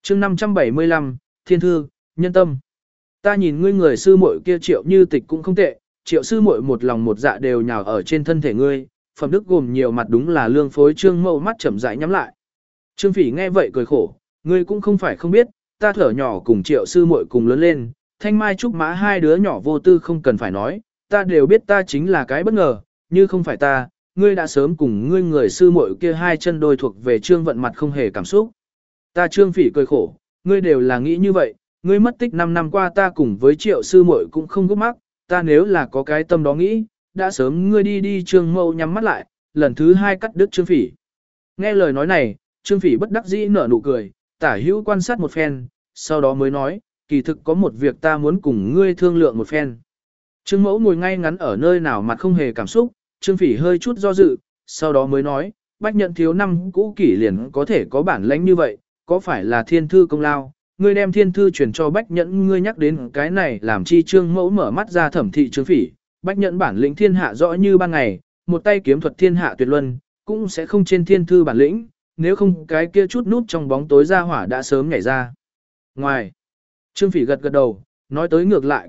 chương 575, Thiên Thư, Nhân Tâm. Ta nhìn ngươi người sư muội kia Triệu Như Tịch cũng không tệ, Triệu sư muội một lòng một dạ đều nhào ở trên thân thể ngươi, phẩm đức gồm nhiều mặt đúng là lương phối. Trương Mẫu mắt chậm rãi nhắm lại. Trương Phỉ nghe vậy cười khổ, ngươi cũng không phải không biết, ta thở nhỏ cùng Triệu sư muội cùng lớn lên, Thanh Mai Trúc Mã hai đứa nhỏ vô tư không cần phải nói, ta đều biết ta chính là cái bất ngờ, như không phải ta, ngươi đã sớm cùng ngươi người sư muội kia hai chân đôi thuộc về Trương Vận mặt không hề cảm xúc. Ta Trương Phỉ cười khổ, ngươi đều là nghĩ như vậy, ngươi mất tích 5 năm qua ta cùng với Triệu sư muội cũng không gấp mắc, ta nếu là có cái tâm đó nghĩ, đã sớm ngươi đi. Trương Mẫu nhắm mắt lại, lần thứ hai cắt đứt Trương Phỉ. Nghe lời nói này, Trương Phỉ bất đắc dĩ nở nụ cười, tả hữu quan sát một phen, sau đó mới nói, kỳ thực có một việc ta muốn cùng ngươi thương lượng một phen. Trương Mẫu ngồi ngay ngắn ở nơi nào mặt không hề cảm xúc, Trương Phỉ hơi chút do dự, sau đó mới nói, Bách Nhẫn thiếu năm cũ kỷ liền có thể có bản lãnh như vậy, có phải là Thiên Thư công lao, ngươi đem Thiên Thư truyền cho Bách Nhẫn, ngươi nhắc đến cái này làm chi. Trương Mẫu mở mắt ra thẩm thị Trương Phỉ, Bách Nhẫn bản lĩnh thiên hạ rõ như ban ngày, một tay kiếm thuật thiên hạ tuyệt luân, cũng sẽ không trên Thiên Thư bản lĩnh, nếu không cái kia chút nút trong bóng tối ra hỏa đã sớm nhảy ra. Ngoài, Trương Phỉ gật gật đầu, nói tới ngược lại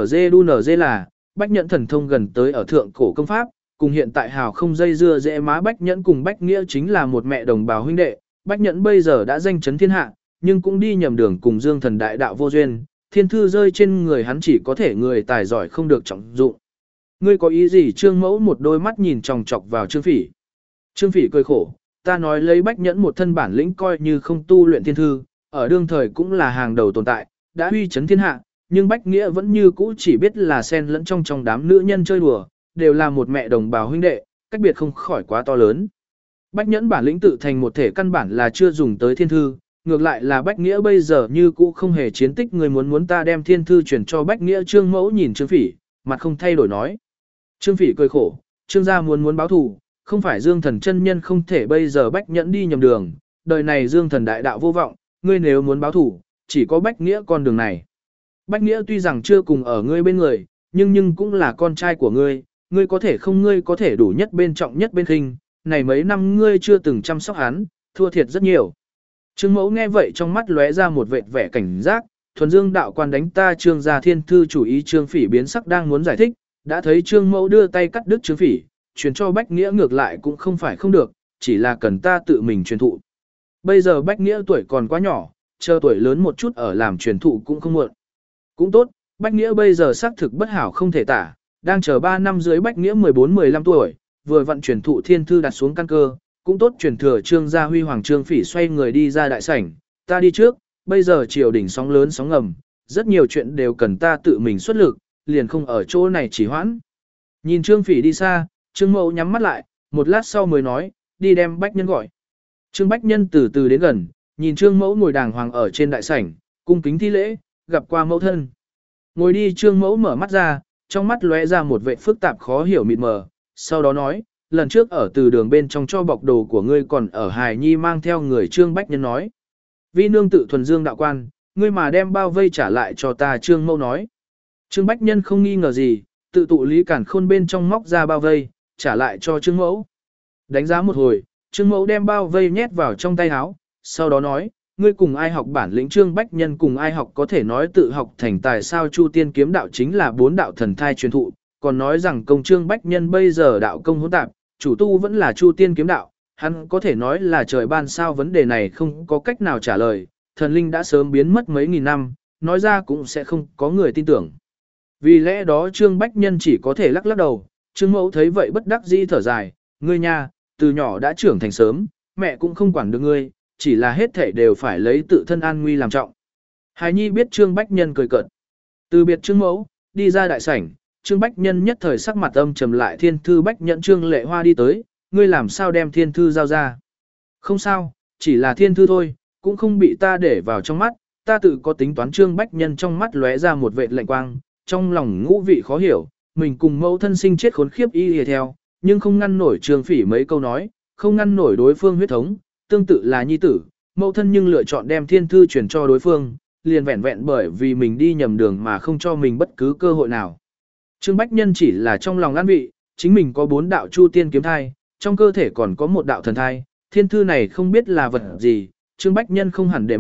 QNZ là, Bách Nhẫn thần thông gần tới ở thượng cổ công pháp, cùng hiện tại hào không dây dưa dễ má. Bách Nhẫn cùng Bách Nghĩa chính là một mẹ đồng bào huynh đệ, Bách Nhẫn bây giờ đã danh chấn thiên hạ, nhưng cũng đi nhầm đường cùng Dương Thần đại đạo vô duyên, Thiên Thư rơi trên người hắn chỉ có thể người tài giỏi không được trọng dụng. Ngươi có ý gì? Trương Mẫu một đôi mắt nhìn chòng chọc vào Trương Phỉ. Trương Phỉ cười khổ, ta nói lấy Bách Nhẫn một thân bản lĩnh coi như không tu luyện Thiên Thư, ở đương thời cũng là hàng đầu tồn tại, đã uy chấn thiên hạ, nhưng Bách Nghĩa vẫn như cũ chỉ biết là xen lẫn trong đám nữ nhân chơi đùa, đều là một mẹ đồng bào huynh đệ, cách biệt không khỏi quá to lớn. Bách Nhẫn bản lĩnh tự thành một thể căn bản là chưa dùng tới Thiên Thư, ngược lại là Bách Nghĩa bây giờ như cũ không hề chiến tích, người muốn ta đem Thiên Thư chuyển cho Bách Nghĩa. Trương Mẫu nhìn Trương Phỉ, mặt không thay đổi nói. Trương Phỉ cười khổ, Trương gia muốn báo thù, không phải Dương Thần chân nhân không thể, bây giờ Bách Nhẫn đi nhầm đường, đời này Dương Thần đại đạo vô vọng, ngươi nếu muốn báo thù, chỉ có Bách Nghĩa con đường này. Bách Nghĩa tuy rằng chưa cùng ở ngươi bên người, nhưng cũng là con trai của ngươi, ngươi có thể không, ngươi có thể đủ nhất bên trọng nhất bên khinh, này mấy năm ngươi chưa từng chăm sóc hắn, thua thiệt rất nhiều. Trương Mẫu nghe vậy trong mắt lóe ra một vệt vẻ cảnh giác, thuần Dương đạo quan đánh ta Trương gia Thiên Thư chủ ý. Trương Phỉ biến sắc đang muốn giải thích, đã thấy Trương Mẫu đưa tay cắt đứt Trương Phỉ, truyền cho Bách Nghĩa ngược lại cũng không phải không được, chỉ là cần ta tự mình truyền thụ. Bây giờ Bách Nghĩa tuổi còn quá nhỏ, chờ tuổi lớn một chút ở làm truyền thụ cũng không muộn. Cũng tốt, Bách Nghĩa bây giờ xác thực bất hảo không thể tả, đang chờ 3 năm dưới. Bách Nghĩa 14-15 tuổi, vừa vận truyền thụ Thiên Thư đặt xuống căn cơ, cũng tốt truyền thừa Trương gia huy hoàng. Trương Phỉ xoay người đi ra đại sảnh, ta đi trước, bây giờ triều đình sóng lớn sóng ngầm, rất nhiều chuyện đều cần ta tự mình xuất lực, liền không ở chỗ này chỉ hoãn. Nhìn Trương Phỉ đi xa, Trương Mẫu nhắm mắt lại, một lát sau mới nói, đi đem Bách Nhân gọi. Trương Bách Nhân từ từ đến gần, nhìn Trương Mẫu ngồi đàng hoàng ở trên đại sảnh, cung kính thi lễ, gặp qua mẫu thân. Ngồi đi. Trương Mẫu mở mắt ra, trong mắt lóe ra một vẻ phức tạp khó hiểu mịt mờ, sau đó nói, lần trước ở từ đường bên trong cho bọc đồ của ngươi còn ở hài nhi mang theo người. Trương Bách Nhân nói, vi nương tự thuần Dương đạo quan, ngươi mà đem bao vây trả lại cho ta. Trương Mẫu nói. Trương Bách Nhân không nghi ngờ gì, tự tụ Lý Cản Khôn bên trong móc ra bao vây, trả lại cho Trương Mẫu. Đánh giá một hồi, Trương Mẫu đem bao vây nhét vào trong tay áo, sau đó nói, ngươi cùng ai học bản lĩnh? Trương Bách Nhân cùng ai học có thể nói tự học thành tài sao? Chu Tiên kiếm đạo chính là 4 đạo thần thai truyền thụ, còn nói rằng công Trương Bách Nhân bây giờ đạo công hỗn tạp, chủ tu vẫn là Chu Tiên kiếm đạo, hắn có thể nói là trời ban sao? Vấn đề này không có cách nào trả lời, thần linh đã sớm biến mất mấy nghìn năm, nói ra cũng sẽ không có người tin tưởng. Vì lẽ đó Trương Bách Nhân chỉ có thể lắc lắc đầu. Trương Mẫu thấy vậy bất đắc dĩ thở dài, ngươi nha, từ nhỏ đã trưởng thành sớm, mẹ cũng không quản được ngươi, chỉ là hết thảy đều phải lấy tự thân an nguy làm trọng. Hài nhi biết. Trương Bách Nhân cười cợt. Từ biệt Trương Mẫu, đi ra đại sảnh, Trương Bách Nhân nhất thời sắc mặt âm trầm lại. Thiên Thư Bách Nhẫn. Trương Lệ Hoa đi tới, ngươi làm sao đem Thiên Thư giao ra? Không sao, chỉ là Thiên Thư thôi, cũng không bị ta để vào trong mắt, ta tự có tính toán. Trương Bách Nhân trong mắt lóe ra một vệt lạnh quang, trong lòng ngũ vị khó hiểu, mình cùng mẫu thân sinh chết khốn khiếp y lìa theo, nhưng không ngăn nổi Trương Phỉ mấy câu nói, không ngăn nổi đối phương huyết thống, tương tự là nhi tử, mẫu thân nhưng lựa chọn đem Thiên Thư chuyển cho đối phương, liền vẹn vẹn bởi vì mình đi nhầm đường mà không cho mình bất cứ cơ hội nào. Trương Bách Nhân chỉ là trong lòng an vị, chính mình có 4 đạo Chu Tiên kiếm thai, trong cơ thể còn có 1 đạo thần thai, Thiên Thư này không biết là vật gì, Trương Bách Nhân không hẳn để mắt,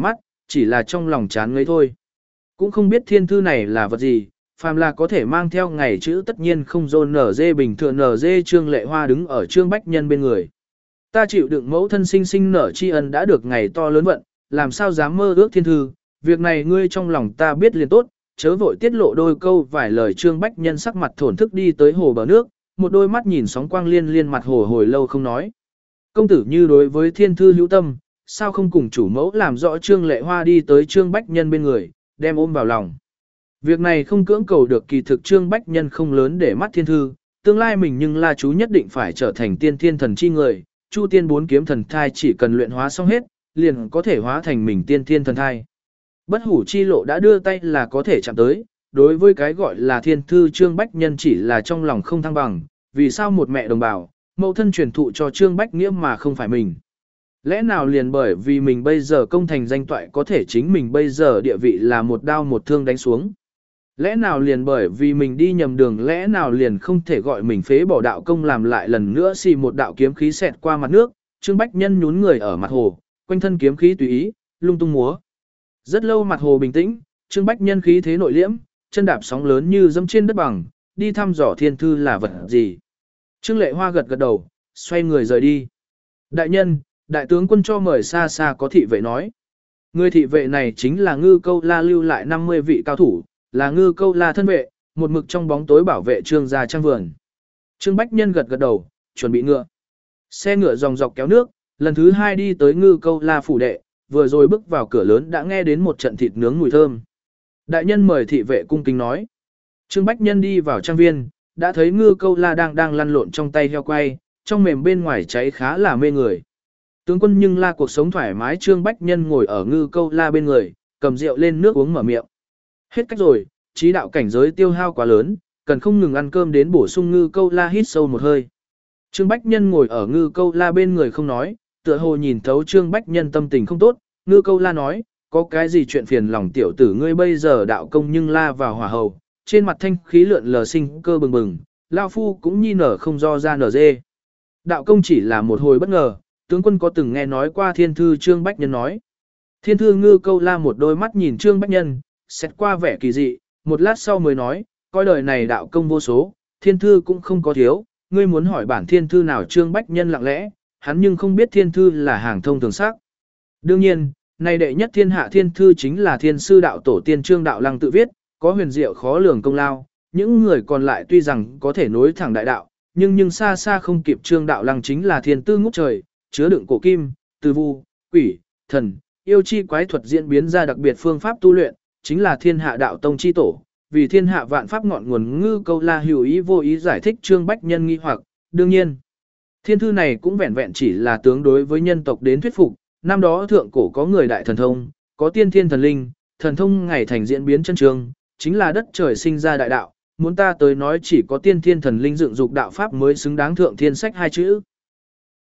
chỉ là trong lòng chán ngấy thôi. Cũng không biết thiên thư này là vật gì, phàm là có thể mang theo ngày chữ tất nhiên không dồn nở dê bình thường nở dê Trương Lệ Hoa đứng ở Trương Bách Nhân bên người. Ta chịu đựng mẫu thân sinh sinh nở tri ân đã được ngày to lớn vận, làm sao dám mơ ước thiên thư, việc này ngươi trong lòng ta biết liền tốt, chớ vội tiết lộ đôi câu vài lời. Trương Bách Nhân sắc mặt thổn thức đi tới hồ bờ nước, một đôi mắt nhìn sóng quang liên liên mặt hồ hồi lâu không nói. Công tử như đối với thiên thư hữu tâm, sao không cùng chủ mẫu làm rõ? Trương Lệ Hoa đi tới Trương Bách Nhân bên người, đem ôm vào lòng. Việc này không cưỡng cầu được, kỳ thực Trương Bách Nhân không lớn để mắt thiên thư, tương lai mình nhưng La chú nhất định phải trở thành tiên thiên thần chi người, Chu tiên bốn kiếm thần thai chỉ cần luyện hóa xong hết, liền có thể hóa thành mình tiên thiên thần thai. Bất hủ chi lộ đã đưa tay là có thể chạm tới, đối với cái gọi là thiên thư Trương Bách Nhân chỉ là trong lòng không thăng bằng, vì sao một mẹ đồng bào, mẫu thân truyền thụ cho Trương Bách Nghĩa mà không phải mình. Lẽ nào liền bởi vì mình bây giờ công thành danh toại có thể chính mình bây giờ địa vị là một đao một thương đánh xuống. Lẽ nào liền bởi vì mình đi nhầm đường, lẽ nào liền không thể gọi mình phế bỏ đạo công làm lại lần nữa xì một đạo kiếm khí xẹt qua mặt nước. Trương Bách Nhân nhún người ở mặt hồ, quanh thân kiếm khí tùy ý, lung tung múa. Rất lâu mặt hồ bình tĩnh, Trương Bách Nhân khí thế nội liễm, chân đạp sóng lớn như dẫm trên đất bằng, đi thăm dò thiên thư là vật gì. Trương Lệ Hoa gật gật đầu, xoay người rời đi. Đại nhân, đại tướng quân cho mời xa xa có thị vệ nói. Người thị vệ này chính là Ngư Câu La lưu lại 50 vị cao thủ, là Ngư Câu La thân vệ, một mực trong bóng tối bảo vệ Trương gia trang vườn. Trương Bách Nhân gật gật đầu, chuẩn bị ngựa. Xe ngựa dòng dọc kéo nước, lần thứ 2 đi tới Ngư Câu La phủ đệ, vừa rồi bước vào cửa lớn đã nghe đến một trận thịt nướng mùi thơm. Đại nhân mời. Thị vệ cung kính nói. Trương Bách Nhân đi vào trang viên, đã thấy Ngư Câu La đang lăn lộn trong tay heo quay, trong mềm bên ngoài cháy khá là mê người. Tướng quân nhưng La cuộc sống thoải mái. Trương Bách Nhân ngồi ở Ngư Câu La bên người, cầm rượu lên nước uống mở miệng. Hết cách rồi, trí đạo cảnh giới tiêu hao quá lớn, cần không ngừng ăn cơm đến bổ sung. Ngư Câu La hít sâu một hơi. Trương Bách Nhân ngồi ở Ngư Câu La bên người không nói, tựa hồ nhìn thấu Trương Bách Nhân tâm tình không tốt. Ngư Câu La nói, có cái gì chuyện phiền lòng tiểu tử ngươi bây giờ đạo công nhưng la vào hỏa hầu, trên mặt thanh khí lượn lờ sinh cơ bừng bừng, lao phu cũng nhi nở không do ra nở dê. Đạo công chỉ là một hồi bất ngờ, tướng quân có từng nghe nói qua thiên thư? Trương Bách Nhân nói. Thiên thư Ngư Câu La một đôi mắt nhìn Trương Bách Nhân, xét qua vẻ kỳ dị, một lát sau mới nói, coi đời này đạo công vô số, thiên thư cũng không có thiếu, ngươi muốn hỏi bản thiên thư nào? Trương Bách Nhân lặng lẽ, hắn nhưng không biết thiên thư là hàng thông thường sắc. Đương nhiên, này đệ nhất thiên hạ thiên thư chính là thiên sư đạo tổ tiên Trương Đạo Lăng tự viết, có huyền diệu khó lường công lao, những người còn lại tuy rằng có thể nối thẳng đại đạo, nhưng xa xa không kịp Trương Đạo Lăng chính là thiên tư ngút trời, chứa đựng cổ kim, từ vu, quỷ, thần, yêu chi quái thuật diễn biến ra đặc biệt phương pháp tu luyện, chính là thiên hạ đạo tông chi tổ, vì thiên hạ vạn pháp ngọn nguồn. Ngư Câu La hữu ý vô ý giải thích Trương Bách Nhân nghi hoặc. Đương nhiên, thiên thư này cũng vẹn vẹn chỉ là tướng đối với nhân tộc đến thuyết phục. Năm đó thượng cổ có người đại thần thông, có tiên thiên thần linh, thần thông ngày thành diễn biến chân trường, chính là đất trời sinh ra đại đạo, muốn ta tới nói chỉ có tiên thiên thần linh dựng dục đạo pháp mới xứng đáng thượng thiên sách hai chữ.